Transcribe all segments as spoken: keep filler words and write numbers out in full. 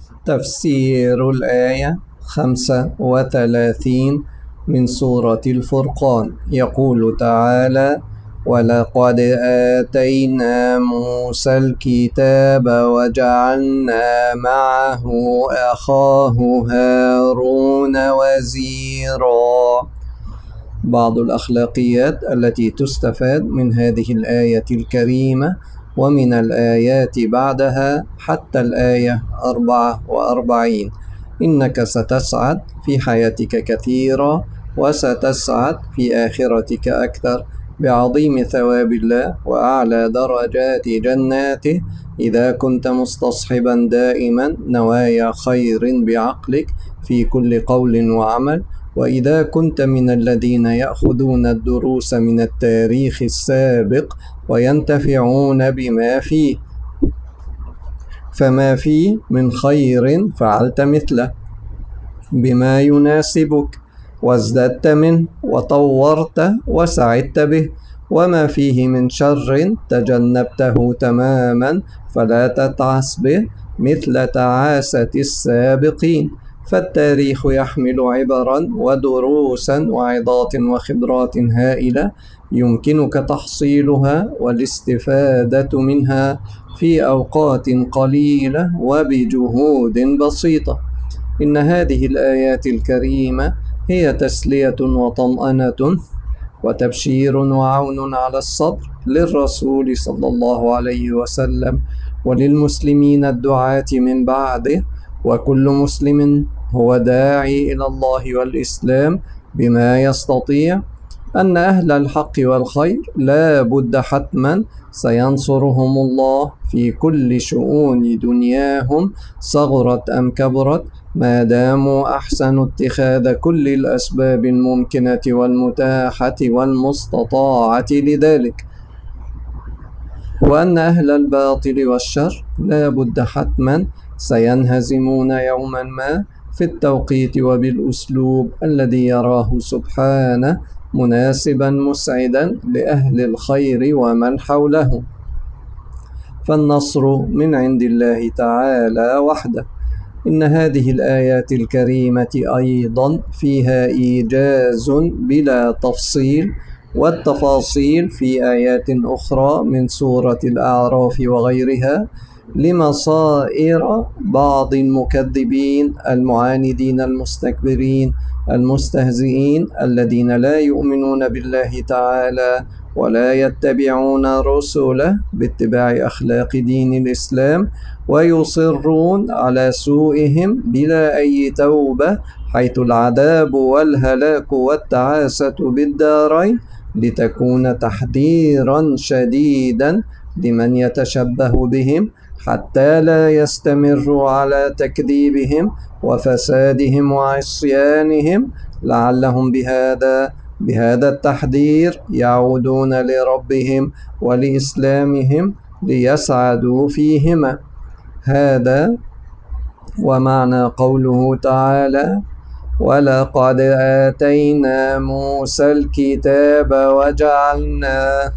تفسير الآية خمسة وثلاثين من سورة الفرقان. يقول تعالى: ولقد آتينا موسى الكتاب وجعلنا معه أخاه هارون وزيرا. بعض الأخلاقيات التي تستفاد من هذه الآية الكريمة ومن الآيات بعدها حتى الآية أربعة وأربعين: إنك ستسعد في حياتك كثيرا، وستسعد في آخرتك أكثر بعظيم ثواب الله وأعلى درجات جناته إذا كنت مستصحبا دائما نوايا خير بعقلك في كل قول وعمل، وإذا كنت من الذين يأخذون الدروس من التاريخ السابق وينتفعون بما فيه، فما فيه من خير فعلت مثله بما يناسبك وازددت منه وطورت وسعدت به، وما فيه من شر تجنبته تماما فلا تتعس به مثل تعاسة السابقين. فالتاريخ يحمل عبرا ودروسا وعظات وخبرات هائلة يمكنك تحصيلها والاستفادة منها في أوقات قليلة وبجهود بسيطة. إن هذه الآيات الكريمة هي تسلية وطمأنة وتبشير وعون على الصبر للرسول صلى الله عليه وسلم وللمسلمين الدعاة من بعده، وكل مسلم هو داعي إلى الله والإسلام بما يستطيع، أن أهل الحق والخير لا بد حتما سينصرهم الله في كل شؤون دنياهم صغرت أم كبرت، ما داموا أحسنوا اتخاذ كل الأسباب الممكنة والمتاحة والمستطاعة لذلك، وأن أهل الباطل والشر لا بد حتما سينهزمون يوما ما في التوقيت وبالأسلوب الذي يراه سبحانه مناسبا مسعدا لأهل الخير ومن حولهم. فالنصر من عند الله تعالى وحده. إن هذه الآيات الكريمة أيضا فيها إيجاز بلا تفصيل، والتفاصيل في آيات أخرى من سورة الأعراف وغيرها لمصائر بعض المكذبين المعاندين المستكبرين المستهزئين الذين لا يؤمنون بالله تعالى ولا يتبعون رسله باتباع أخلاق دين الإسلام، ويصرون على سوءهم بلا أي توبة، حيث العذاب والهلاك والتعاسة بالدارين، لتكون تحذيرا شديدا لمن يتشبه بهم حتى لا يستمروا على تكذيبهم وفسادهم وعصيانهم، لعلهم بهذا بهذا التحذير يعودون لربهم ولإسلامهم ليسعدوا فيهما. هذا ومعنى قوله تعالى: ولقد آتينا موسى الكتاب وجعلنا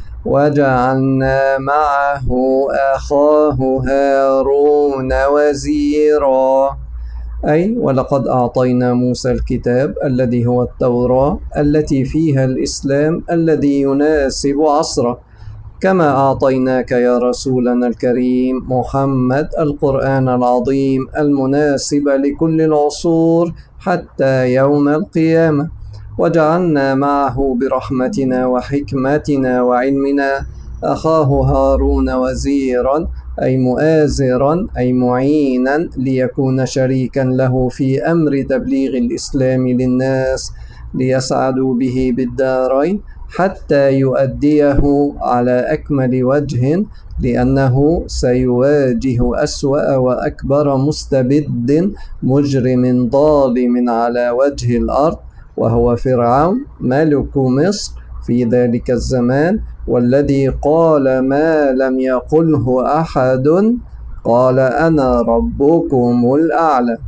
وجعلنا معه أخاه هارون وزيرا، أي ولقد أعطينا موسى الكتاب الذي هو التوراة التي فيها الإسلام الذي يناسب عصره، كما أعطيناك يا رسولنا الكريم محمد القرآن العظيم المناسب لكل العصور حتى يوم القيامة، وجعلنا معه برحمتنا وحكمتنا وعلمنا أخاه هارون وزيرا، أي مؤازرا أي معينا ليكون شريكا له في أمر تبليغ الإسلام للناس ليسعدوا به بالدارين حتى يؤديه على أكمل وجه، لأنه سيواجه أسوأ وأكبر مستبد مجرم ظالم على وجه الأرض، وهو فرعون ملك مصر في ذلك الزمان، والذي قال ما لم يقله أحد، قال أنا ربكم الأعلى.